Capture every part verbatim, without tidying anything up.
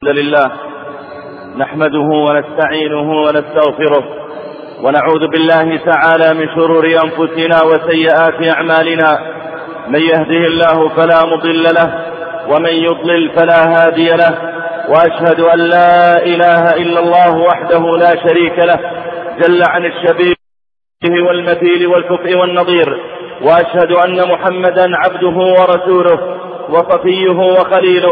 لله نحمده ونستعينه ونستغفره ونعوذ بالله تعالى من شرور أنفسنا وسيئات أعمالنا. من يهده الله فلا مضل له ومن يضلل فلا هادي له، وأشهد أن لا إله إلا الله وحده لا شريك له جل عن الشبيه والمثيل والكفء والنظير، وأشهد أن محمدا عبده ورسوله وصفيه وخليله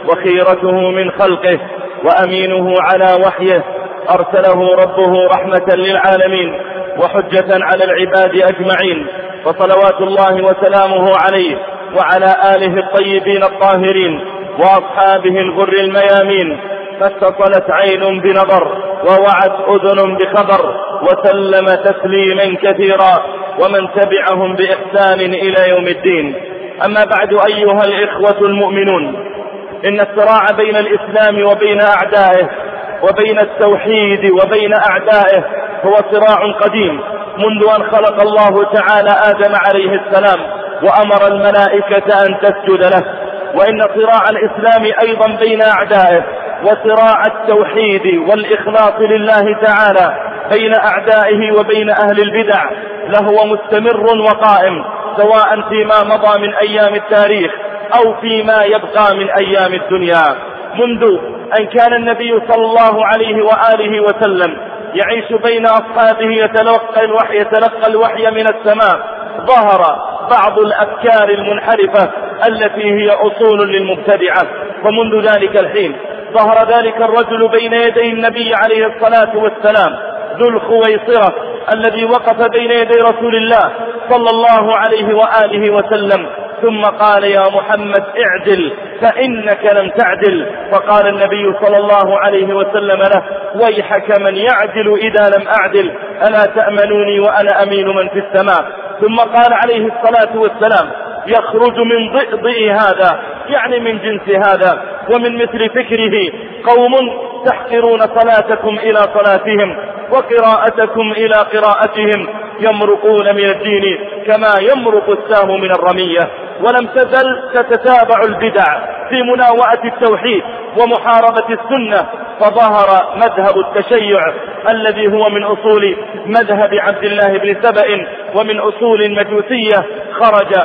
وخيرته من خلقه وأمينه على وحيه، أرسله ربه رحمة للعالمين وحجة على العباد أجمعين، وصلوات الله وسلامه عليه وعلى آله الطيبين الطاهرين وأصحابه الغر الميامين. فاتصلت عين بنظر ووعت أذن بخبر وسلم تسليما كثيرا ومن تبعهم بإحسان إلى يوم الدين. أما بعد، أيها الإخوة المؤمنون، إن الصراع بين الإسلام وبين أعدائه وبين التوحيد وبين أعدائه هو صراع قديم منذ أن خلق الله تعالى آدم عليه السلام وأمر الملائكة أن تسجد له. وإن صراع الإسلام أيضا بين أعدائه وصراع التوحيد والإخلاص لله تعالى بين أعدائه وبين أهل البدع لهو مستمر وقائم، سواء فيما مضى من أيام التاريخ أو فيما يبقى من أيام الدنيا. منذ أن كان النبي صلى الله عليه وآله وسلم يعيش بين أصحابه يتلقى الوحي, يتلقى الوحي من السماء، ظهر بعض الأفكار المنحرفة التي هي أصول للمبتدعة. ومنذ ذلك الحين ظهر ذلك الرجل بين يدي النبي عليه الصلاة والسلام ذو الخويصرة الذي وقف بين يدي رسول الله صلى الله عليه وآله وسلم ثم قال: يا محمد اعدل فإنك لم تعدل. فقال النبي صلى الله عليه وسلم له: ويحك من يعدل إذا لم أعدل، ألا تأمنوني وأنا أمين من في السماء. ثم قال عليه الصلاة والسلام: يخرج من ضئضئ هذا، يعني من جنس هذا ومن مثل فكره، قوم تحقرون صلاتكم إلى صلاتهم وقراءتكم إلى قراءتهم، يمرقون من الدين كما يمرق السهم من الرمية. ولم تزل تتتابع البدع في مناوئة التوحيد ومحاربة السنة، فظهر مذهب التشيع الذي هو من أصول مذهب عبد الله بن سبأ ومن أصول المجوسية، خرج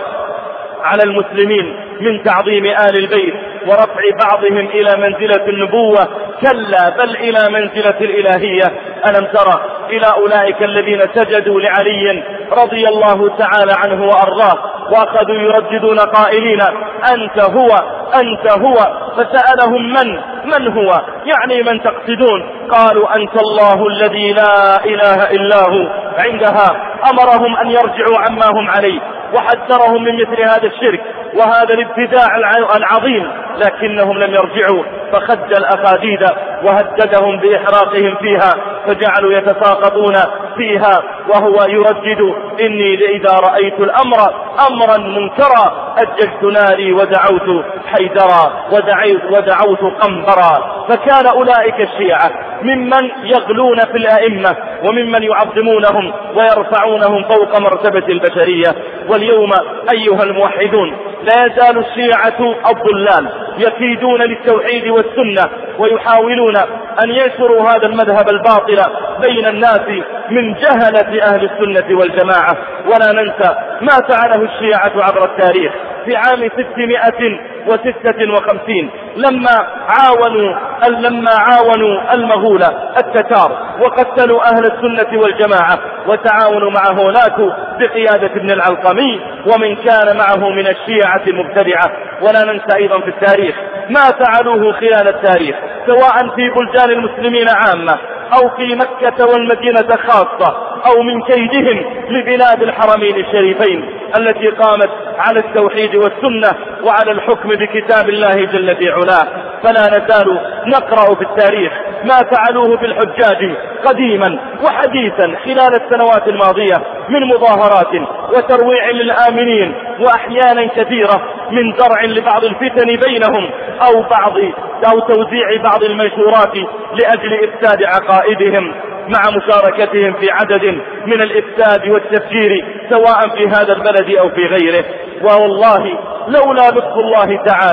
على المسلمين من تعظيم آل البيت ورفع بعضهم إلى منزلة النبوة، كلا بل إلى منزلة الإلهية. ألم ترى إلى أولئك الذين سجدوا لعلي رضي الله تعالى عنه وأرضاه وأخذوا يرددون قائلين: أنت هو أنت هو. فسألهم: من من هو؟ يعني من تقصدون؟ قالوا: أنت الله الذي لا إله إلا هو. عندها أمرهم أن يرجعوا عما هم عليه وحذرهم من مثل هذا الشرك وهذا الابتداع العظيم، لكنهم لم يرجعوا، فخد الأخاديد وهددهم بإحراقهم فيها، فجعلوا يتساقطون فيها وهو يردد: إني إذا رأيت الأمر أمرا منكرا أججت ناري ودعوت حيدرا ودعوت, ودعوت قنبرا. فكان أولئك الشيعة ممن يغلون في الأئمة وممن يعظمونهم ويرفعونهم فوق مرتبة البشرية. واليوم أيها الموحدون لا يزال الشيعة الضلال يكيدون للتوحيد والسنة ويحاولون أن ينشروا هذا المذهب الباطل بين الناس من جهلة أهل السنة والجماعة. ولا ننسى ما فعله الشيعة عبر التاريخ في عام ستمائة وستة وخمسين لما عاونوا لما عاونوا المغول التتار وقتلوا أهل السنة والجماعة، وتعاونوا مع هولاكو بقيادة ابن العلقمي ومن كان معه من الشيعة المبتدعة. ولا ننسى أيضا في التاريخ ما فعلوه خلال التاريخ، سواء في بلدان المسلمين عامة أو في مكة والمدينة خاصة، أو من كيدهم لبلاد الحرمين الشريفين التي قامت على التوحيد والسنة وعلى الحكم بكتاب الله جل في علاه. فلا نزال نقرأ في التاريخ ما فعلوه بالحجاج قديما وحديثا خلال السنوات الماضية من مظاهرات وترويع للآمنين، وأحيانا كثيرة من زرع لبعض الفتن بينهم أو بعض أو توزيع بعض المنشورات لأجل إفساد عقائدهم، مع مشاركتهم في عدد من الإفساد والتفجير سواء في هذا البلد أو في غيره. والله لولا لطف الله تعالى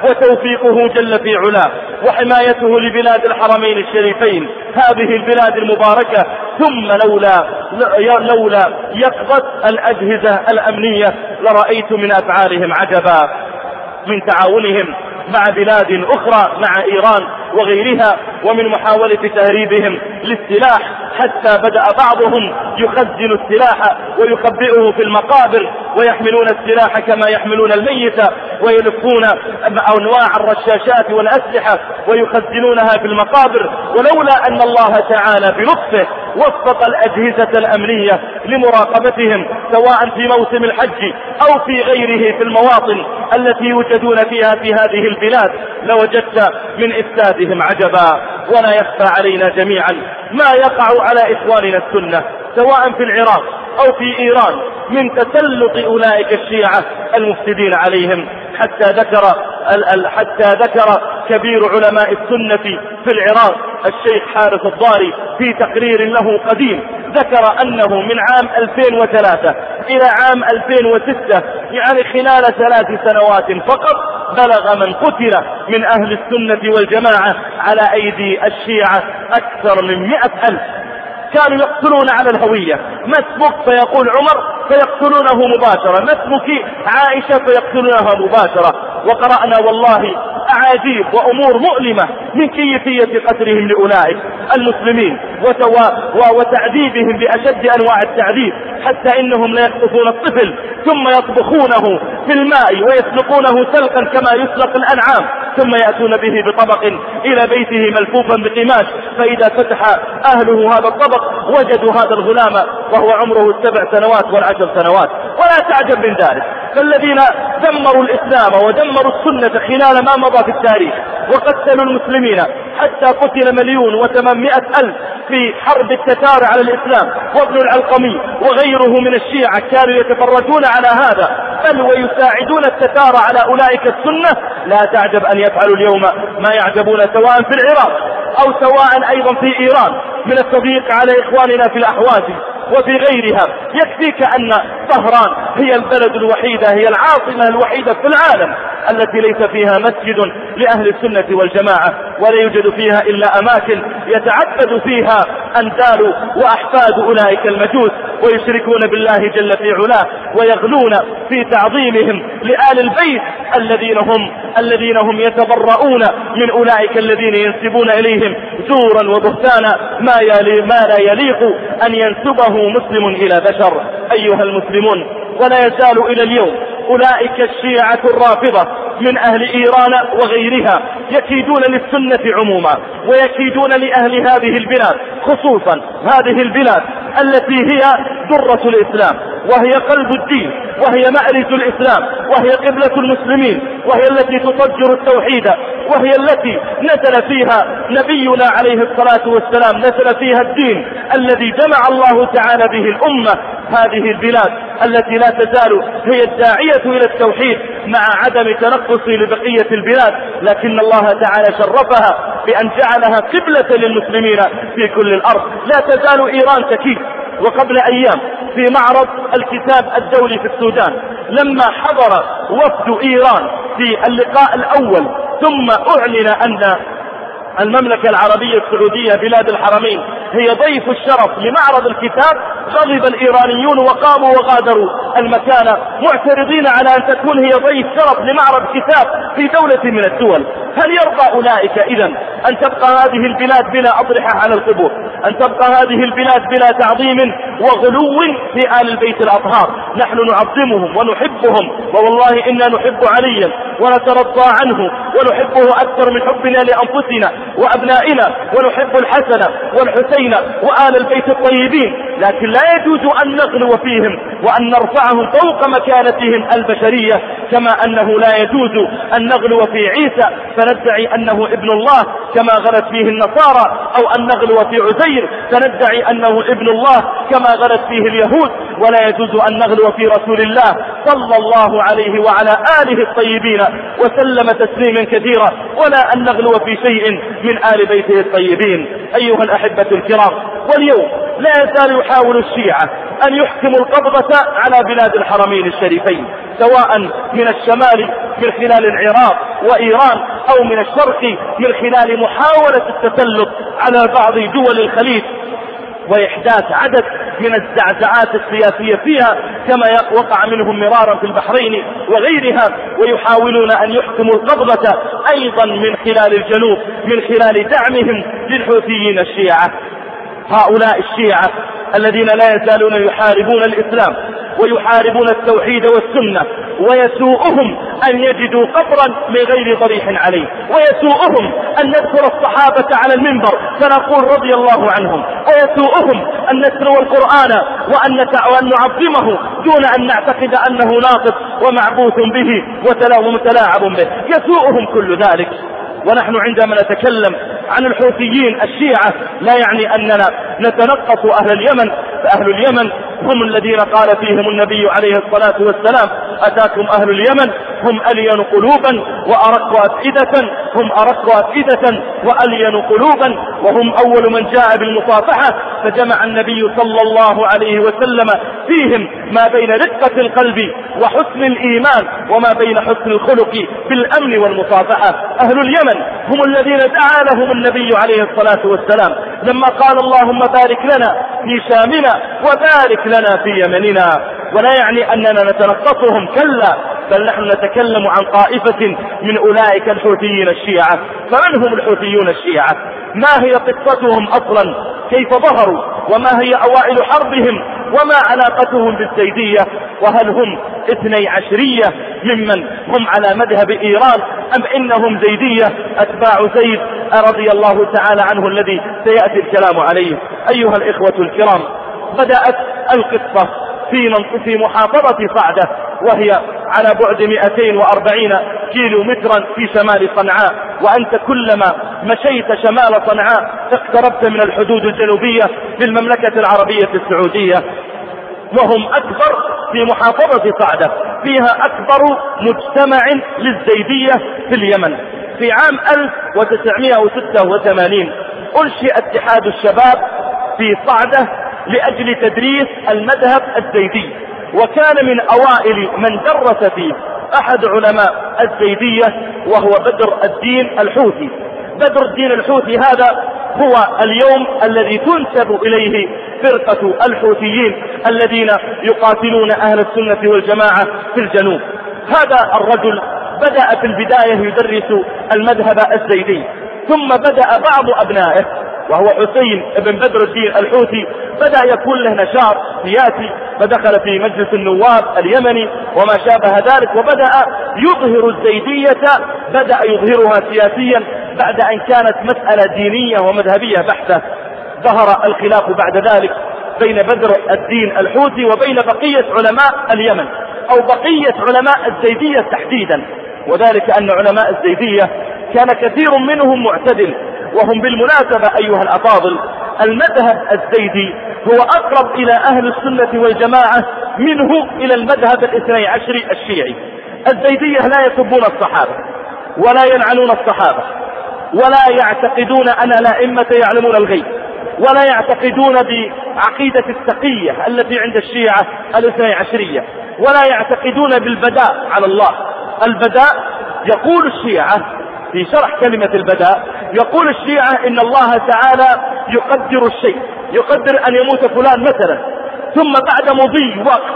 وتوفيقه جل في علاه وحمايته لبلاد الحرمين الشريفين هذه البلاد المباركة. ثم لولا لولا يقظة الأجهزة الأمنية لرأيت من أفعالهم عجبا، من تعاونهم مع بلاد أخرى مع إيران وغيرها، ومن محاولة تهريبهم للسلاح، حتى بدأ بعضهم يخزن السلاح ويخبئه في المقابر، ويحملون السلاح كما يحملون الميت، ويلفون أنواع الرشاشات والأسلحة ويخزنونها في المقابر. ولولا أن الله تعالى بلطفه وفق الأجهزة الأمنية لمراقبتهم سواء في موسم الحج أو في غيره في المواطن التي يوجدون فيها في هذه البلاد، لوجدت من إفسادهم عجبا. ولا يخفى علينا جميعا ما يقع على إخواننا السنة سواء في العراق أو في إيران من تسلط أولئك الشيعة المفسدين عليهم، حتى ذكر حتى ذكر كبير علماء السنة في العراق الشيخ حارث الضاري في تقرير له قديم، ذكر أنه من عام ألفين وثلاثة إلى عام ألفين وستة، يعني خلال ثلاث سنوات فقط، بلغ من قتل من أهل السنة والجماعة على أيدي الشيعة أكثر من مئة ألف. كانوا يقتلون على الهوية، ما اسمك فيقول عمر فيقتلونه مباشرة، ما اسمك عائشة فيقتلونها مباشرة. وقرأنا والله أعاجيب وأمور مؤلمة من كيفية قتلهم لأولئك المسلمين وتعذيبهم بأشد أنواع التعذيب، حتى إنهم لا يقطفون الطفل ثم يطبخونه في الماء ويسلقونه سلقا كما يسلق الأنعام، ثم يأتون به بطبق إلى بيته ملفوفا بقماش، فإذا فتح أهله هذا الطبق وجدوا هذا الغلام وهو عمره السبع سنوات والعشر سنوات. ولا تعجب من ذلك، فالذين دمروا الإسلام ودمروا السنة خلال ما مضى في التاريخ وقتلوا المسلمين حتى قتل مليون وثمانمائة ألف في حرب التتار على الإسلام، وابن العلقمي وغيره من الشيعة كانوا يتفرجون على هذا بل ويساعدون التتار على أولئك السنة. لا تعجب أن يفعلوا اليوم ما يعجبون سواء في العراق أو سواء أيضا في إيران من التضييق على إخواننا في الأحواز وفي غيرها. يكفيك أن طهران هي البلد الوحيدة، هي العاصمة الوحيدة في العالم التي ليس فيها مسجد لأهل السنة والجماعة، ولا يوجد فيها إلا أماكن يتعبد فيها أندال وأحفاد أولئك المجوس ويشركون بالله جل في علاه، ويغلون في تعظيمهم لآل البيت الذين هم الذين هم يتبرؤون من أولئك الذين ينسبون إليهم زورا وبهتانا ما, يلي ما لا يليق أن ينسبه مسلم إلى بشر. أيها المسلمون، ولا يزال إلى اليوم أولئك الشيعة الرافضة من أهل إيران وغيرها يكيدون للسنة عموما ويكيدون لأهل هذه البلاد خصوصا، هذه البلاد التي هي درة الإسلام وهي قلب الدين وهي مأرز الإسلام وهي قبلة المسلمين وهي التي تفجر التوحيد وهي التي نزل فيها نبينا عليه الصلاة والسلام، نزل فيها الدين الذي جمع الله تعالى به الأمة. هذه البلاد التي لا تزال هي الداعية إلى التوحيد مع عدم تنقص لبقية البلاد، لكن الله تعالى شرفها بأن جعلها قبلة للمسلمين في كل الأرض. لا تزال إيران تكيد. وقبل أيام في معرض الكتاب الدولي في السودان لما حضر وفد إيران في اللقاء الأول ثم أعلن أن المملكة العربية السعودية بلاد الحرمين هي ضيف الشرف لمعرض الكتاب، غضب الإيرانيون وقاموا وغادروا المكان معترضين على أن تكون هي ضيف شرف لمعرض كتاب في دولة من الدول. هل يرضى أولئك إذن أن تبقى هذه البلاد بلا أضرحة على القبور، أن تبقى هذه البلاد بلا تعظيم وغلو في آل البيت الأطهار؟ نحن نعظمهم ونحبهم، ووالله إنا نحب عليا ونترضى عنه ونحبه أكثر من حبنا لأنفسنا وأبنائنا، ونحب الحسن والحسين وآل البيت الطيبين، لكن لا يجوز أن نغلو فيهم وأن نرفعهم فوق مكانتهم البشرية، كما أنه لا يجوز أن نغلو في عيسى فندعي أنه ابن الله كما غلت فيه النصارى، أو أن نغلو في عزير فندعي أنه ابن الله كما غلت فيه اليهود. ولا يجوز أن نغلو في رسول الله صلى الله عليه وعلى آله الطيبين وسلم تسليما كثيرا، ولا أن نغلو في شيء من آل بيته الطيبين. أيها الأحبة الكرام، واليوم لا يزال يحاول الشيعة أن يحكموا القبضة على بلاد الحرمين الشريفين، سواء من الشمال من خلال العراق وإيران أو من الشرق من خلال محاولة التسلط على بعض دول الخليج وإحداث عدد من الزعزعات السياسية فيها كما وقع منهم مرارا في البحرين وغيرها، ويحاولون أن يحكموا القبضة أيضا من خلال الجنوب من خلال دعمهم للحوثيين الشيعة. هؤلاء الشيعة الذين لا يزالون يحاربون الإسلام ويحاربون التوحيد والسنة، ويسوءهم أن يجدوا قبرا من غير ضريح عليه، ويسوءهم أن نذكر الصحابة على المنبر فنقول رضي الله عنهم، ويسوءهم أن نتلو القرآن وأن نعظمه دون أن نعتقد أنه ناقص ومعبوث به ومتلاعب به، يسوءهم كل ذلك. ونحن عندما نتكلم عن الحوثيين الشيعة لا يعني أننا نتنقص أهل اليمن، فأهل اليمن هم الذين قال فيهم النبي عليه الصلاة والسلام: أتاكم أهل اليمن هم ألين قلوبا وأرق أفئدة، هم أرق أفئدة وألين قلوبا، وهم أول من جاء بالمصافحة، فجمع النبي صلى الله عليه وسلم فيهم ما بين رقة القلب وحسن الإيمان وما بين حسن الخلق بالأمن والمصافحة. أهل اليمن هم الذين دعا لهم النبي عليه الصلاة والسلام لما قال: اللهم بارك لنا في شامنا وبارك لنا في يمننا. ولا يعني أننا نتنقصهم، كلا، بل نحن نتكلم عن طائفة من أولئك الحوثيين الشيعة. فمن هم الحوثيون الشيعة؟ ما هي قصتهم أصلا؟ كيف ظهروا؟ وما هي أوائل حربهم؟ وما علاقتهم بالزيدية؟ وهل هم اثني عشرية ممن هم على مذهب إيران، أم إنهم زيدية أتباع زيد رضي الله تعالى عنه الذي سيأتي الكلام عليه؟ أيها الإخوة الكرام، بدأت القصة في في محافظة صعدة، وهي على بعد مئتين وأربعين كيلو مترا في شمال صنعاء. وأنت كلما مشيت شمال صنعاء اقتربت من الحدود الجنوبية في المملكة العربية السعودية، وهم أكبر في محافظة صعدة، فيها أكبر مجتمع للزيدية في اليمن. في عام ألف وتسعمائة وستة وثمانين أنشئ اتحاد الشباب في صعدة لأجل تدريس المذهب الزيدي، وكان من أوائل من درس فيه أحد علماء الزيدية وهو بدر الدين الحوثي. بدر الدين الحوثي هذا هو اليوم الذي تنسب إليه فرقة الحوثيين الذين يقاتلون أهل السنة والجماعة في الجنوب. هذا الرجل بدأ في البداية يدرس المذهب الزيدي، ثم بدأ بعض أبنائه وهو حسين بن بدر الدين الحوثي بدأ يكون له نشاط سياسي، فدخل في مجلس النواب اليمني وما شابه ذلك، وبدأ يظهر الزيدية، بدأ يظهرها سياسيا بعد أن كانت مسألة دينية ومذهبية بحتة. ظهر الخلاف بعد ذلك بين بدر الدين الحوثي وبين بقية علماء اليمن أو بقية علماء الزيدية تحديدا، وذلك أن علماء الزيدية كان كثير منهم معتدل. وهم بالمناسبة أيها الأفاضل المذهب الزيدي هو أقرب إلى أهل السنة والجماعة منه إلى المذهب الاثني عشري الشيعي. الزيدية لا يسبون الصحابة ولا يلعنون الصحابة ولا يعتقدون أن الأئمة يعلمون الغيب، ولا يعتقدون بعقيدة التقية التي عند الشيعة الاثني عشرية، ولا يعتقدون بالبداء على الله. البداء يقول الشيعة في شرح كلمة البداء، يقول الشيعة إن الله تعالى يقدر الشيء، يقدر أن يموت فلان مثلا، ثم بعد مضي وقت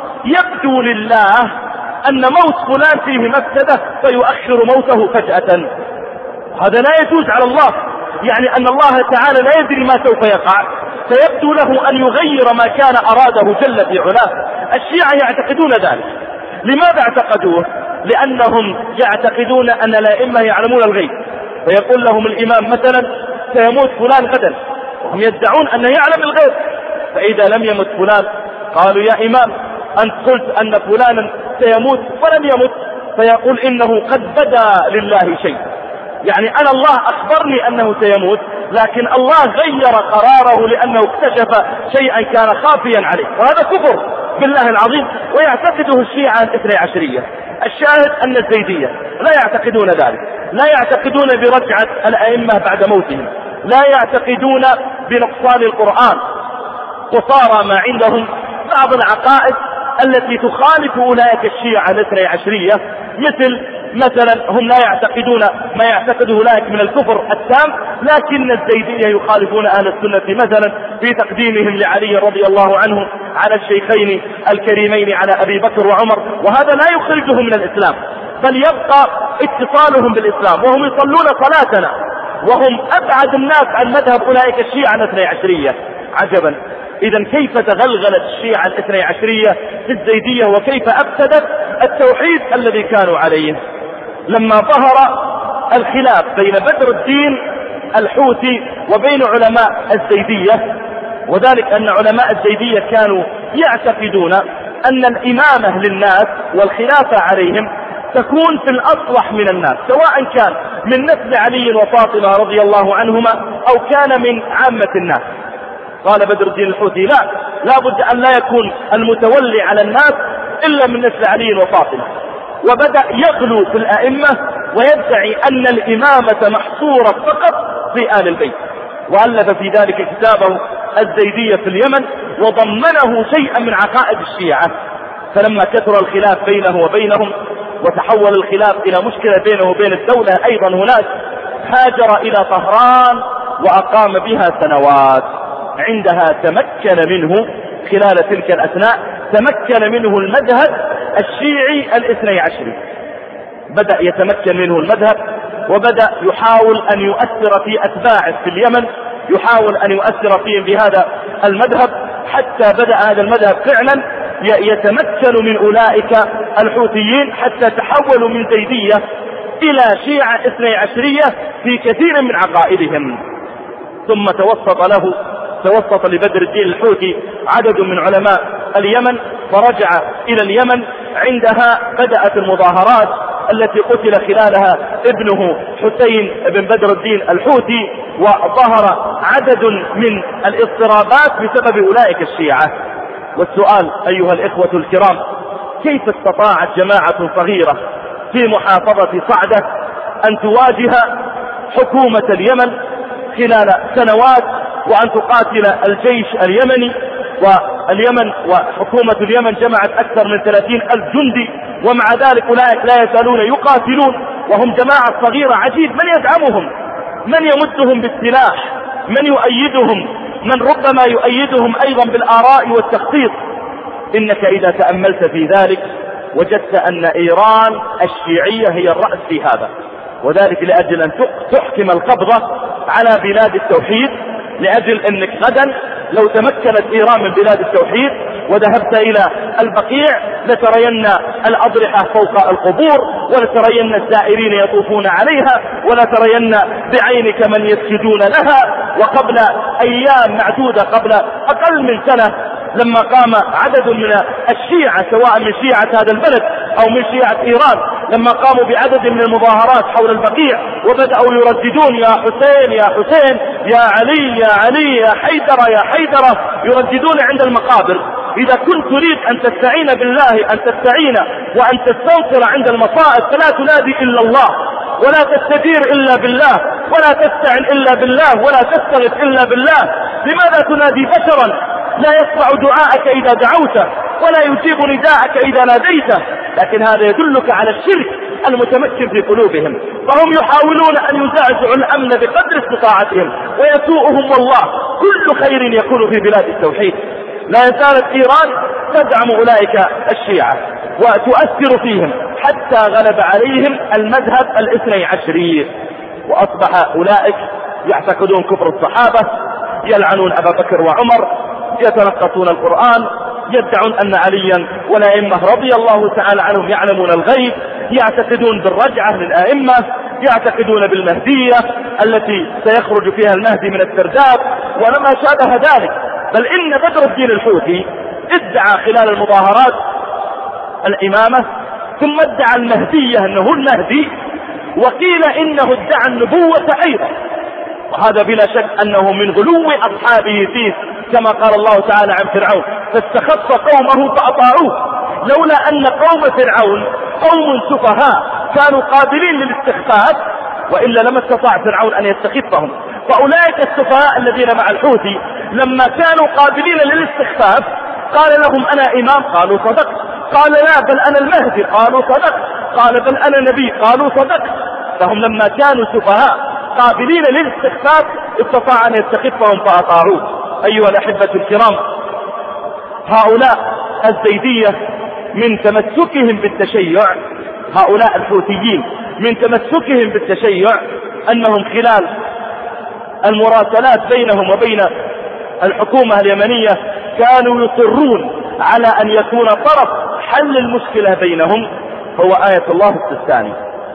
يبدو لله أن موت فلان فيه مفسدة فيؤخر موته فجأة. هذا لا يجوز على الله، يعني أن الله تعالى لا يدري ما سوف يقع، فيبدو له أن يغير ما كان أراده جل في علاه. الشيعة يعتقدون ذلك. لماذا اعتقدوه؟ لأنهم يعتقدون أن الأئمة يعلمون الغيب، فيقول لهم الإمام مثلا سيموت فلان غدا، وهم يدعون أنه يعلم الغيب، فإذا لم يمت فلان قالوا يا إمام أنت قلت أن فلانا سيموت ولم يمت، فيقول إنه قد بدا لله شيء، يعني أنا الله أخبرني أنه سيموت، لكن الله غير قراره لأنه اكتشف شيئا كان خافيا عليه، وهذا كفر بالله العظيم، ويعتقده الشيعة الاثني عشرية. الشاهد أن الزيدية لا يعتقدون ذلك، لا يعتقدون برجعة الأئمة بعد موتهم، لا يعتقدون بنقصان القرآن، وصار ما عندهم بعض العقائد التي تخالف أولئك الشيعة الاثني عشرية، مثل مثلا هم لا يعتقدون ما يعتقده أولئك من الكفر التام، لكن الزيدية يخالفون أهل السنة مثلا في تقديمهم لعلي رضي الله عنه على الشيخين الكريمين على أبي بكر وعمر، وهذا لا يخرجهم من الإسلام، بل يبقى اتصالهم بالإسلام، وهم يصلون صلاتنا، وهم أبعد الناس عن مذهب أولئك الشيعة الاثني عشرية. عجبا، إذا كيف تغلغلت الشيعة الاثني عشرية في الزيدية، وكيف أفسدت التوحيد الذي كانوا عليه. لما ظهر الخلاف بين بدر الدين الحوثي وبين علماء الزيدية، وذلك أن علماء الزيدية كانوا يعتقدون أن الإمامة للناس والخلافة عليهم تكون في الأصلح من الناس، سواء كان من نسل علي وفاطمة رضي الله عنهما أو كان من عامة الناس. قال بدر الدين الحوثي لا، لا بد أن لا يكون المتولي على الناس إلا من نسل علي وفاطمة، وبدأ يغلو في الأئمة ويدعي أن الإمامة محصورة فقط في آل البيت، وألف في ذلك كتابه الزيدية في اليمن وضمنه شيئا من عقائد الشيعة. فلما كثر الخلاف بينه وبينهم وتحول الخلاف إلى مشكلة بينه وبين الدولة أيضا هناك، هاجر إلى طهران وأقام بها سنوات. عندها تمكن منه خلال تلك الأثناء تمكن منه المذهب الشيعي الاثني عشري، بدأ يتمكن منه المذهب، وبدأ يحاول أن يؤثر في أتباعه في اليمن، يحاول أن يؤثر فيهم بهذا المذهب، حتى بدأ هذا المذهب فعلا يتمكن من أولئك الحوثيين، حتى تحولوا من زيدية إلى شيعة اثني عشرية في كثير من عقائدهم. ثم توسط له توسط لبدر الدين الحوثي عدد من علماء اليمن، فرجع إلى اليمن. عندها بدأت المظاهرات التي قتل خلالها ابنه حسين بن بدر الدين الحوثي، وظهر عدد من الاضطرابات بسبب أولئك الشيعة. والسؤال أيها الإخوة الكرام، كيف استطاعت جماعة صغيرة في محافظة صعدة أن تواجه حكومة اليمن خلال سنوات، وأن تقاتل الجيش اليمني؟ واليمن وحكومة اليمن جمعت أكثر من ثلاثين ألف جندي، ومع ذلك أولئك لا يزالون يقاتلون وهم جماعة صغيرة. عجيب، من يدعمهم؟ من يمدهم بالسلاح؟ من يؤيدهم؟ من ربما يؤيدهم أيضا بالآراء والتخطيط؟ إنك إذا تأملت في ذلك وجدت أن إيران الشيعية هي الرأس في هذا، وذلك لأجل أن تحكم القبضة على بلاد التوحيد، لأجل أنك غدا لو تمكنت إيران من بلاد التوحيد وذهبت إلى البقيع لترين الأضرحة فوق القبور، ولترين الزائرين يطوفون عليها، ولترين بعينك من يسجدون لها. وقبل أيام معدودة، قبل أقل من سنة، لما قام عدد من الشيعة سواء من شيعة هذا البلد أو من شيعة إيران، لما قاموا بعدد من المظاهرات حول البقيع وبدأوا يرددون يا حسين يا حسين، يا علي يا علي، يا حيدر يا حيدر، يرددون عند المقابر. إذا كنت تريد أن تستعين بالله، أن تستعين وأن تستنصر عند المصائب، فلا تنادي إلا الله، ولا تستجير إلا بالله، ولا تستعن إلا بالله، ولا تستغيث إلا بالله. لماذا تنادي بشرا لا يسمع دعاءك إذا دعوته، ولا يجيب نداءك إذا ناديته؟ لكن هذا يدلك على الشرك المتمكن في قلوبهم، فهم يحاولون أن يزعزعوا الأمن بقدر استطاعتهم، ويسوءهم والله كل خير يكون في بلاد التوحيد. لا يزالت إيران تدعم أولئك الشيعة وتؤثر فيهم حتى غلب عليهم المذهب الاثني عشري، وأصبح أولئك يعتقدون كفر الصحابة، يلعنون أبا بكر وعمر، يتنقصون القرآن، يدعون أن عليا والأئمة رضي الله تعالى عنهم يعلمون الغيب، يعتقدون بالرجعة للأئمة، يعتقدون بالمهدية التي سيخرج فيها المهدي من السرداب ولما شابه ذلك. بل إن بدر الدين الحوثي ادعى خلال المظاهرات الإمامة، ثم ادعى المهدية أنه المهدي، وقيل إنه ادعى النبوة أيضا، وهذا بلا شك أنه من غلو أصحابه فيه، كما قال الله تعالى عن فرعون فاستخف قومه فأطاعوه. لولا أن قوم فرعون قوم سفهاء كانوا قابلين للاستخفاف، وإلا لما استطاع فرعون أن يستخفهم. فأولئك السفهاء الذين مع الحوثي لما كانوا قابلين للاستخفاف قال لهم أنا إمام، قالوا صدقت. قال لا بل أنا المهدي، قالوا صدقت. قال بل أنا نبي. قالوا صدقت. فهم لما كانوا سفهاء قابلين للاستخفاف استطاع أن يستخفهم فأطاعوه. أيها الأحبة الكرام، هؤلاء الزيدية من تمسكهم بالتشيع، هؤلاء الحوثيين من تمسكهم بالتشيع أنهم خلال المراسلات بينهم وبين الحكومة اليمنية كانوا يصرون على أن يكون طرف حل المشكلة بينهم هو آية الله السيستاني.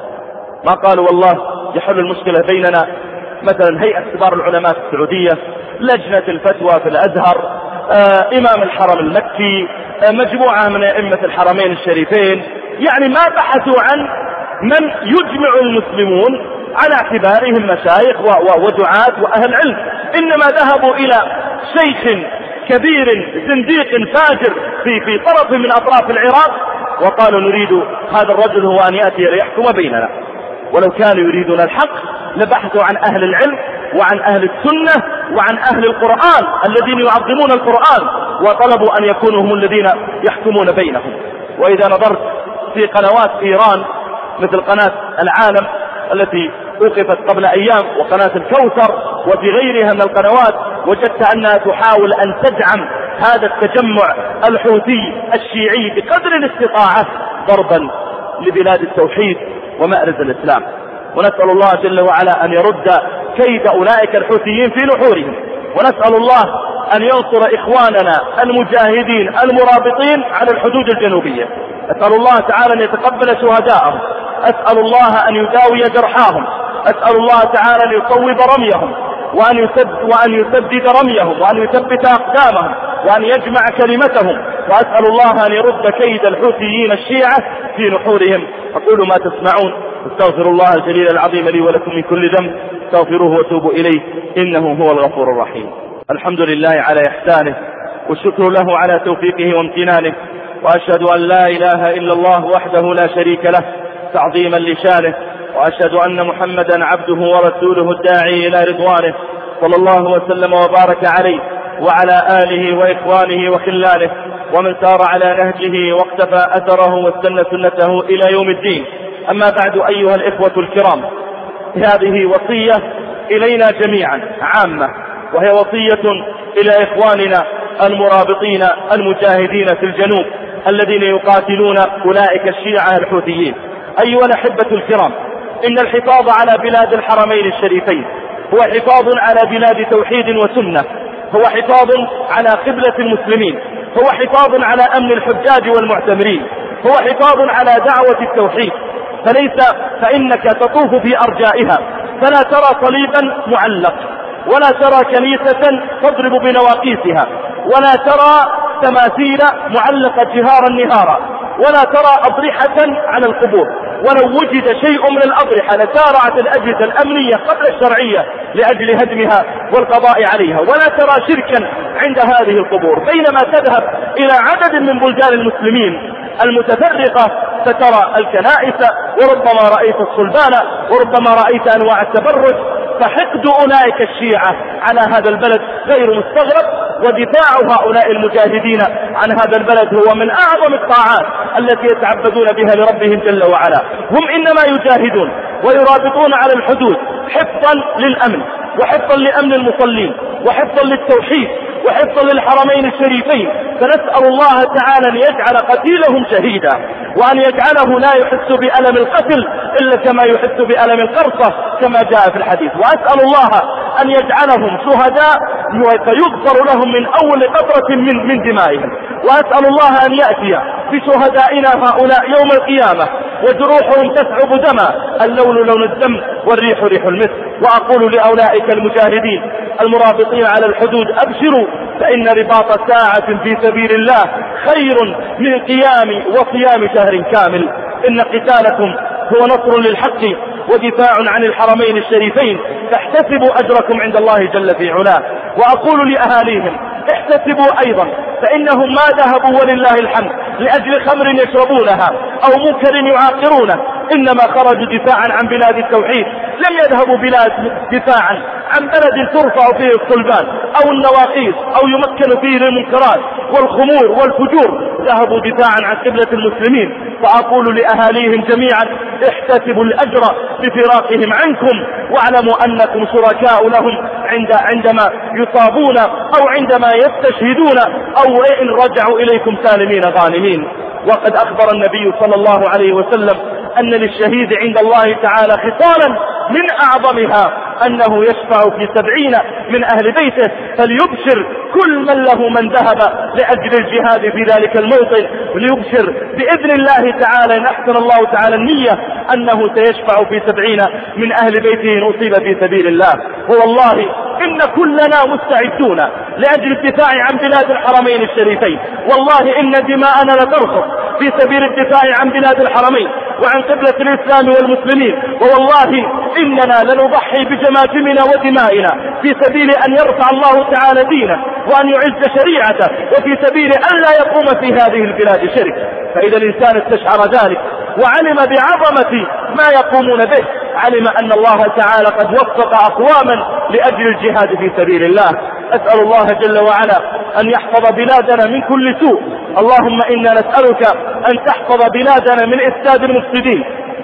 ما قالوا والله يحل المشكلة بيننا مثلا هيئة كبار العلماء في السعودية، لجنة الفتوى في الأزهر، آه، إمام الحرم المكي، آه، مجموعة من أئمة الحرمين الشريفين. يعني ما بحثوا عن من يجمع المسلمون على اعتبارهم مشايخ ودعاة وأهل علم، إنما ذهبوا إلى شيخ كبير زنديق فاجر في في طرف من أطراف العراق وقالوا نريد هذا الرجل هو أن يأتي ليحكم بيننا. ولو كانوا يريدون الحق لبحثوا عن أهل العلم وعن أهل السنة وعن أهل القرآن الذين يعظمون القرآن وطلبوا أن يكونوا هم الذين يحكمون بينهم. وإذا نظرت في قنوات إيران مثل قناة العالم التي وقفت قبل أيام وقناة الكوثر وفي غيرها من القنوات وجدت أنها تحاول أن تدعم هذا التجمع الحوثي الشيعي بقدر الاستطاعة ضربا لبلاد التوحيد ومأرز الإسلام. ونسأل الله جل وعلا أن يرد كيد أولئك الحوثيين في نحورهم، ونسأل الله أن ينصر إخواننا المجاهدين المرابطين على الحدود الجنوبية. أسأل الله تعالى أن يتقبل شهداءهم، أسأل الله أن يداوي جرحاهم، أسأل الله تعالى أن يصوب رميهم وأن يسد وأن يسدد رميهم وأن يثبت أقدامهم وأن يجمع كلمتهم، وأسأل الله أن يرد كيد الحوثيين الشيعة في نحورهم. أقول ما تسمعون، استغفر الله الجليل العظيم لي ولكم من كل ذنب، استغفروه وتوبوا إليه إنه هو الغفور الرحيم. الحمد لله على إحسانه والشكر له على توفيقه وامتنانه، وأشهد أن لا إله إلا الله وحده لا شريك له تعظيما لشانه، وأشهد أن محمدا عبده ورسوله الداعي إلى رضوانه، صلى الله وسلم وبارك عليه وعلى آله وإخوانه وخلانه ومن سار على نهجه واقتفى أثره واستنى سنته إلى يوم الدين. أما بعد أيها الإخوة الكرام، هذه وصية إلينا جميعا عامة، وهي وصية إلى إخواننا المرابطين المجاهدين في الجنوب الذين يقاتلون أولئك الشيعة الحوثيين. أيها الأحبة الكرام، إن الحفاظ على بلاد الحرمين الشريفين هو حفاظ على بلاد توحيد وسنة، هو حفاظ على قبلة المسلمين، هو حفاظ على أمن الحجاج والمعتمرين، هو حفاظ على دعوة التوحيد. فليس فإنك تطوف في أرجائها فلا ترى صليبا معلق، ولا ترى كنيسة تضرب بنواقيسها، ولا ترى تماثيل معلقة جهارا نهارا، ولا ترى أضرحة على القبور. ولو وجد شيء من الأضرحة لسارعت الأجهزة الأمنية قبل الشرعية لأجل هدمها والقضاء عليها. ولا ترى شركا عند هذه القبور. بينما تذهب إلى عدد من بلدان المسلمين المتفرقة فترى الكنائس، وربما رأيت الصلبان، وربما رأيت أنواع التبرج. فحقد أولئك الشيعة على هذا البلد غير مستغرب، ودفاع هؤلاء المجاهدين عن هذا البلد هو من أعظم الطاعات التي يتعبدون بها لربهم جل وعلا. هم إنما يجاهدون ويرابطون على الحدود حفظا للأمن، وحفظا لأمن المصلين، وحفظا للتوحيد، وحفظا للحرمين الشريفين. فنسأل الله تعالى أن يجعل قتيلهم شهيدا، وأن يجعله لا يحس بألم القتل إلا كما يحس بألم القرصة كما جاء في الحديث. وأسأل الله أن يجعلهم شهداء فيغفر لهم من أول قطرة من, من دمائهم. وأسأل الله أن يأتي بشهدائنا هؤلاء يوم القيامة وجروحهم تسعب دما، اللون لون الدم والريح ريح المسك. وأقول لأولئك المجاهدين المرابطين على الحدود أبشروا، فإن رباط ساعة في سبيل الله خير من قيام وصيام شهر كامل. إن قتالكم هو نصر للحق ودفاع عن الحرمين الشريفين، فاحتسبوا أجركم عند الله جل في علاه. وأقول لأهاليهم احتسبوا أيضا، فإنهم ما ذهبوا ولله الحمد لأجل خمر يشربونها أو منكر يعاقرونه، إنما خرجوا دفاعا عن بلاد التوحيد، لم يذهبوا بلاد دفاعا عن بلد ترفع فيه الصلبان أو النواقيس أو يمكن فيه المنكرات والخمور والفجور، ذهبوا دفاعا عن قبلة المسلمين. فأقول لأهاليهم جميعا احتسبوا الأجر بفراقهم عنكم، واعلموا أنكم شركاء لهم عند عندما يصابون أو عندما يستشهدون أو إن رجعوا إليكم سالمين غانمين. وقد أخبر النبي صلى الله عليه وسلم أن للشهيد عند الله تعالى خصالا من أعظمها أنه يشفع في سبعين من أهل بيته، فليبشر كل من له من ذهب لأجل الجهاد في ذلك الموطن، وليبشر بإذن الله تعالى إن أحسن الله تعالى النية أنه سيشفع في سبعين من أهل بيته أصيب في سبيل الله. والله إن كلنا مستعدون لأجل الدفاع عن بلاد الحرمين الشريفين، والله إن دماءنا لترخص في سبيل الدفاع عن بلاد الحرمين وعن قبلة الإسلام والمسلمين، ووالله إننا لنضحي بجماجمنا ودمائنا في سبيل أن يرفع الله تعالى دينه وأن يعز شريعته، وفي سبيل أن لا يقوم في هذه البلاد شرك. فإذا الإنسان استشعر ذلك وعلم بعظمة ما يقومون به، علم أن الله تعالى قد وفق أقواما لأجل الجهاد في سبيل الله. أسأل الله جل وعلا أن يحفظ بلادنا من كل سوء. اللهم إنا نسألك أن تحفظ بلادنا من إفساد المفسدين،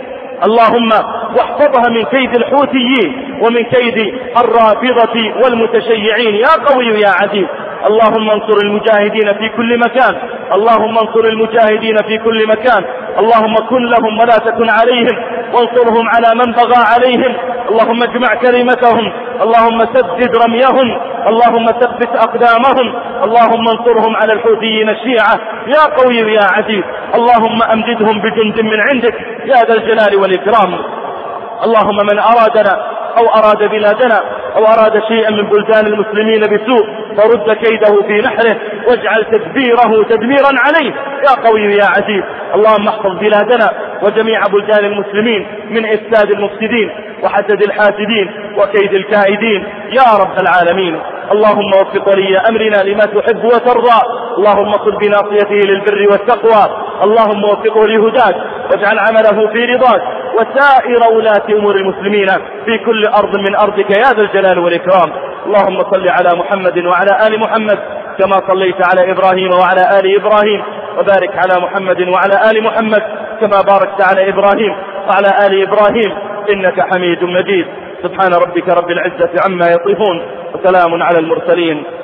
اللهم واحفظها من كيد الحوثيين ومن كيد الرافضة والمتشيعين يا قوي يا عزيز. اللهم انصر المجاهدين في كل مكان، اللهم انصر المجاهدين في كل مكان، اللهم كن لهم ولا تكن عليهم، وانصرهم على من بغى عليهم، اللهم اجمع كلمتهم، اللهم سدد رميهم، اللهم ثبت أقدامهم، اللهم انصرهم على الحوثيين الشيعة يا قوي يا عزيز. اللهم أمددهم بجند من عندك يا ذا الجلال والإكرام. اللهم من أرادنا أو أراد بلادنا أو أراد شيئا من بلدان المسلمين بسوء فرد كيده في نحره واجعل تدبيره تدميرا عليه يا قوي يا عزيز. اللهم احفظ بلادنا وجميع بلدان المسلمين من إفساد المفسدين وحسد الحاسدين وكيد الكائدين يا رب العالمين. اللهم وفق ولي أمرنا لما تحب وترضى، اللهم خذ بناصيته للبر والتقوى، اللهم وفقه لهداك واجعل عمله في رضاك وسائر ولاة أمور المسلمين في كل أرض من أرضك يا ذا الجلال والإكرام. اللهم صل على محمد وعلى آل محمد كما صليت على إبراهيم وعلى آل إبراهيم، وبارك على محمد وعلى آل محمد كما باركت على إبراهيم وعلى آل إبراهيم إنك حميد مجيد. سبحان ربك رب العزة عما يصفون وسلام على المرسلين